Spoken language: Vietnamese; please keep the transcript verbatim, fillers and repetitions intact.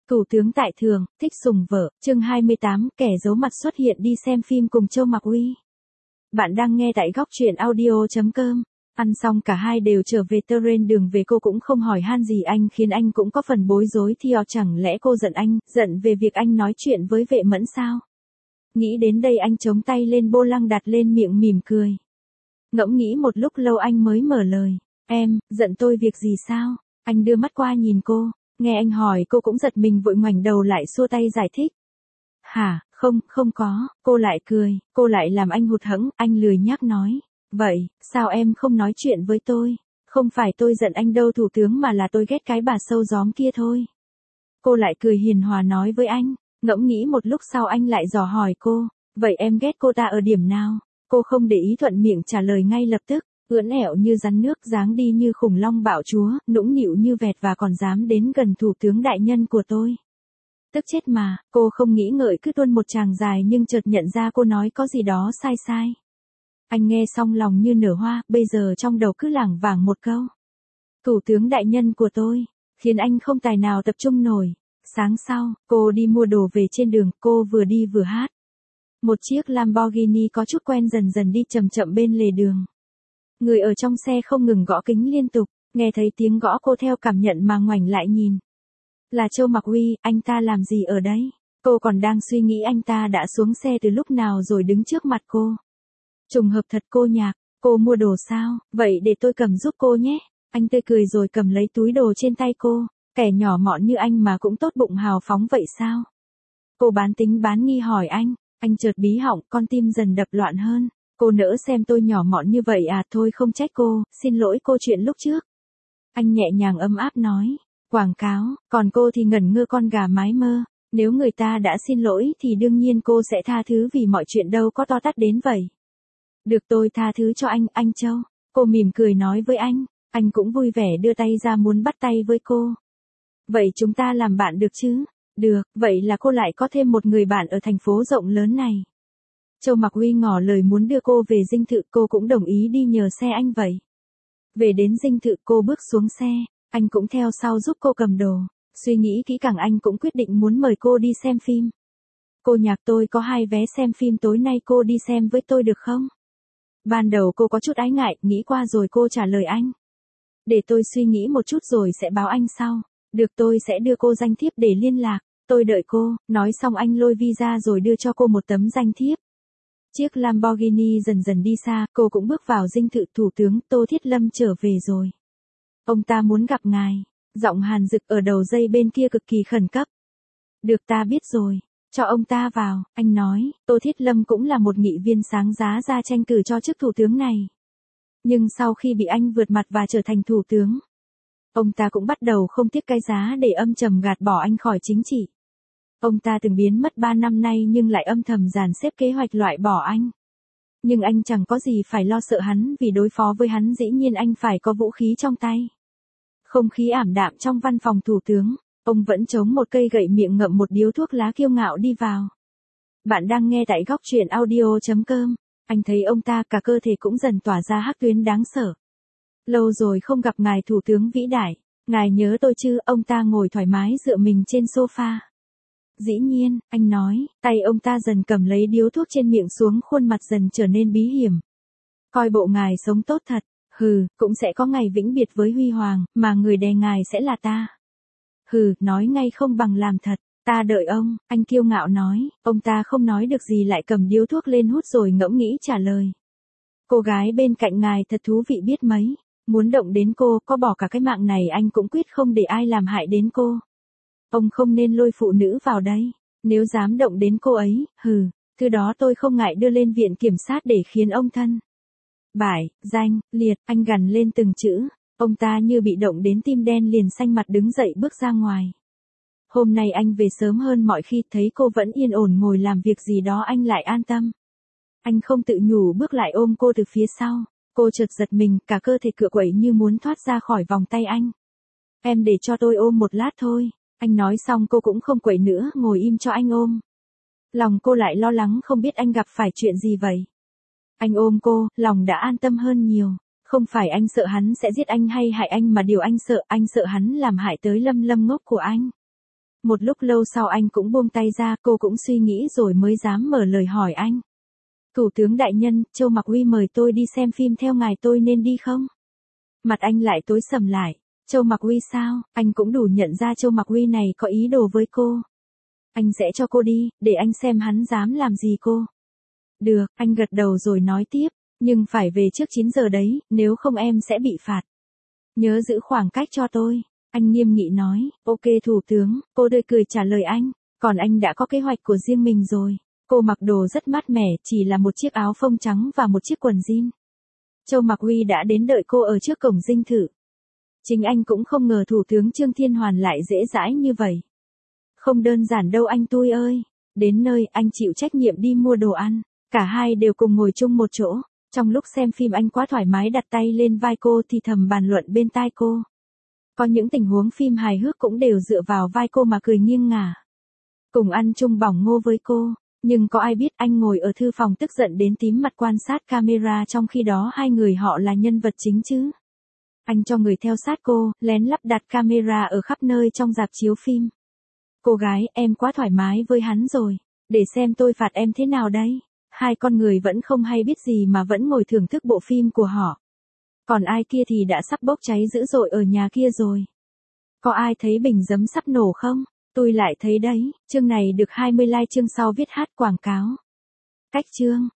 Thủ tướng tại thường, thích sùng vợ, chương hai mươi tám, kẻ giấu mặt xuất hiện đi xem phim cùng Châu Mạc Uy. Bạn đang nghe tại góc truyện audio chấm com. Ăn xong cả hai đều trở về trên đường về, cô cũng không hỏi han gì anh, khiến anh cũng có phần bối rối. Thì chẳng lẽ cô giận anh, giận về việc anh nói chuyện với Vệ Mẫn sao? Nghĩ đến đây anh chống tay lên vô lăng đặt lên miệng mỉm cười. Ngẫm nghĩ một lúc lâu anh mới mở lời. Em, giận tôi việc gì sao? Anh đưa mắt qua nhìn cô. Nghe anh hỏi cô cũng giật mình, vội ngoảnh đầu lại xua tay giải thích. Hả, không, không có, cô lại cười, cô lại làm anh hụt hẫng. Anh lười nhác nói. Vậy, sao em không nói chuyện với tôi? Không phải tôi giận anh đâu thủ tướng, mà là tôi ghét cái bà sâu gióm kia thôi. Cô lại cười hiền hòa nói với anh. Ngẫm nghĩ một lúc sau anh lại dò hỏi cô. Vậy em ghét cô ta ở điểm nào? Cô không để ý, thuận miệng trả lời ngay lập tức. Ưỡn ẻo như rắn nước, dáng đi như khủng long bạo chúa, nũng nịu như vẹt và còn dám đến gần thủ tướng đại nhân của tôi. Tức chết mà, cô không nghĩ ngợi cứ tuôn một tràng dài, nhưng chợt nhận ra cô nói có gì đó sai sai. Anh nghe xong lòng như nở hoa, bây giờ trong đầu cứ lảng vảng một câu. Thủ tướng đại nhân của tôi, khiến anh không tài nào tập trung nổi. Sáng sau, cô đi mua đồ về, trên đường, cô vừa đi vừa hát. Một chiếc Lamborghini có chút quen dần dần đi chậm chậm bên lề đường. Người ở trong xe không ngừng gõ kính liên tục, nghe thấy tiếng gõ cô theo cảm nhận mà ngoảnh lại nhìn. Là Châu Mạc Uy, anh ta làm gì ở đây? Cô còn đang suy nghĩ anh ta đã xuống xe từ lúc nào rồi đứng trước mặt cô. Trùng hợp thật. Cô Nhạc, cô mua đồ sao? Vậy để tôi cầm giúp cô nhé. Anh tươi cười rồi cầm lấy túi đồ trên tay cô. Kẻ nhỏ mọn như anh mà cũng tốt bụng hào phóng vậy sao? Cô bán tính bán nghi hỏi anh. Anh chợt bí họng, con tim dần đập loạn hơn. Cô nỡ xem tôi nhỏ mọn như vậy à? Thôi không trách cô, xin lỗi cô chuyện lúc trước. Anh nhẹ nhàng ấm áp nói. Quảng cáo, còn cô thì ngẩn ngơ con gà mái mơ. Nếu người ta đã xin lỗi thì đương nhiên cô sẽ tha thứ, vì mọi chuyện đâu có to tát đến vậy. Được, tôi tha thứ cho anh, anh Châu. Cô mỉm cười nói với anh. Anh cũng vui vẻ đưa tay ra muốn bắt tay với cô. Vậy chúng ta làm bạn được chứ? Được, vậy là cô lại có thêm một người bạn ở thành phố rộng lớn này. Châu Mạc Uy ngỏ lời muốn đưa cô về dinh thự, cô cũng đồng ý đi nhờ xe anh vậy. Về đến dinh thự, cô bước xuống xe, anh cũng theo sau giúp cô cầm đồ. Suy nghĩ kỹ càng, anh cũng quyết định muốn mời cô đi xem phim. Cô Nhạc, tôi có hai vé xem phim tối nay, cô đi xem với tôi được không? Ban đầu cô có chút ái ngại, nghĩ qua rồi cô trả lời anh. Để tôi suy nghĩ một chút rồi sẽ báo anh sau. Được, tôi sẽ đưa cô danh thiếp để liên lạc. Tôi đợi cô. Nói xong anh lôi visa rồi đưa cho cô một tấm danh thiếp. Chiếc Lamborghini dần dần đi xa, cô cũng bước vào dinh thự. Thủ tướng Tô Thiết Lâm trở về rồi. Ông ta muốn gặp ngài. Giọng Hàn Dực ở đầu dây bên kia cực kỳ khẩn cấp. Được, ta biết rồi. Cho ông ta vào, anh nói. Tô Thiết Lâm cũng là một nghị viên sáng giá ra tranh cử cho chức thủ tướng này. Nhưng sau khi bị anh vượt mặt và trở thành thủ tướng, ông ta cũng bắt đầu không tiếc cái giá để âm thầm gạt bỏ anh khỏi chính trị. Ông ta từng biến mất ba năm nay nhưng lại âm thầm dàn xếp kế hoạch loại bỏ anh. Nhưng anh chẳng có gì phải lo sợ hắn, vì đối phó với hắn dĩ nhiên anh phải có vũ khí trong tay. Không khí ảm đạm trong văn phòng thủ tướng, ông vẫn chống một cây gậy, miệng ngậm một điếu thuốc lá, kiêu ngạo đi vào. Bạn đang nghe tại góc truyện audio chấm com. Anh thấy ông ta cả cơ thể cũng dần tỏa ra hắc tuyến đáng sợ. Lâu rồi không gặp ngài thủ tướng vĩ đại, ngài nhớ tôi chứ? Ông ta ngồi thoải mái dựa mình trên sofa. Dĩ nhiên, anh nói. Tay ông ta dần cầm lấy điếu thuốc trên miệng xuống, khuôn mặt dần trở nên bí hiểm. Coi bộ ngài sống tốt thật. Hừ, cũng sẽ có ngày vĩnh biệt với huy hoàng, mà người đè ngài sẽ là ta. Hừ, nói ngay không bằng làm thật. Ta đợi ông, anh kiêu ngạo nói. Ông ta không nói được gì, lại cầm điếu thuốc lên hút rồi ngẫm nghĩ trả lời. Cô gái bên cạnh ngài thật thú vị biết mấy. Muốn động đến cô, có bỏ cả cái mạng này anh cũng quyết không để ai làm hại đến cô. Ông không nên lôi phụ nữ vào đây. Nếu dám động đến cô ấy, hừ, thứ đó tôi không ngại đưa lên viện kiểm sát để khiến ông thân bại, danh, liệt. Anh gằn lên từng chữ. Ông ta như bị động đến tim đen, liền xanh mặt đứng dậy bước ra ngoài. Hôm nay anh về sớm hơn mọi khi, thấy cô vẫn yên ổn ngồi làm việc gì đó anh lại an tâm. Anh không tự nhủ bước lại ôm cô từ phía sau. Cô chợt giật mình, cả cơ thể cựa quậy như muốn thoát ra khỏi vòng tay anh. Em để cho tôi ôm một lát thôi. Anh nói xong cô cũng không quậy nữa, ngồi im cho anh ôm. Lòng cô lại lo lắng, không biết anh gặp phải chuyện gì vậy. Anh ôm cô, lòng đã an tâm hơn nhiều. Không phải anh sợ hắn sẽ giết anh hay hại anh, mà điều anh sợ, anh sợ hắn làm hại tới Lâm Lâm ngốc của anh. Một lúc lâu sau anh cũng buông tay ra, cô cũng suy nghĩ rồi mới dám mở lời hỏi anh. Thủ tướng đại nhân, Châu Mặc Uy mời tôi đi xem phim theo ngài, tôi nên đi không? Mặt anh lại tối sầm lại. Châu Mặc Uy sao? Anh cũng đủ nhận ra Châu Mặc Uy này có ý đồ với cô. Anh sẽ cho cô đi, để anh xem hắn dám làm gì cô. Được, anh gật đầu rồi nói tiếp, nhưng phải về trước chín giờ đấy, nếu không em sẽ bị phạt. Nhớ giữ khoảng cách cho tôi. Anh nghiêm nghị nói, ok thủ tướng, cô tươi cười trả lời anh, còn anh đã có kế hoạch của riêng mình rồi. Cô mặc đồ rất mát mẻ, chỉ là một chiếc áo phông trắng và một chiếc quần jean. Châu Mặc Uy đã đến đợi cô ở trước cổng dinh thự. Chính anh cũng không ngờ thủ tướng Trương Thiên Hoàn lại dễ dãi như vậy. Không đơn giản đâu anh tôi ơi. Đến nơi anh chịu trách nhiệm đi mua đồ ăn. Cả hai đều cùng ngồi chung một chỗ. Trong lúc xem phim anh quá thoải mái đặt tay lên vai cô thì thầm bàn luận bên tai cô. Có những tình huống phim hài hước cũng đều dựa vào vai cô mà cười nghiêng ngả. Cùng ăn chung bỏng ngô với cô. Nhưng có ai biết anh ngồi ở thư phòng tức giận đến tím mặt quan sát camera trong khi đó hai người họ là nhân vật chính chứ. Anh cho người theo sát cô, lén lắp đặt camera ở khắp nơi trong rạp chiếu phim. Cô gái, em quá thoải mái với hắn rồi. Để xem tôi phạt em thế nào đây. Hai con người vẫn không hay biết gì mà vẫn ngồi thưởng thức bộ phim của họ. Còn ai kia thì đã sắp bốc cháy dữ dội ở nhà kia rồi. Có ai thấy bình giấm sắp nổ không? Tôi lại thấy đấy, chương này được hai mươi like, chương sau viết hát quảng cáo. Cách chương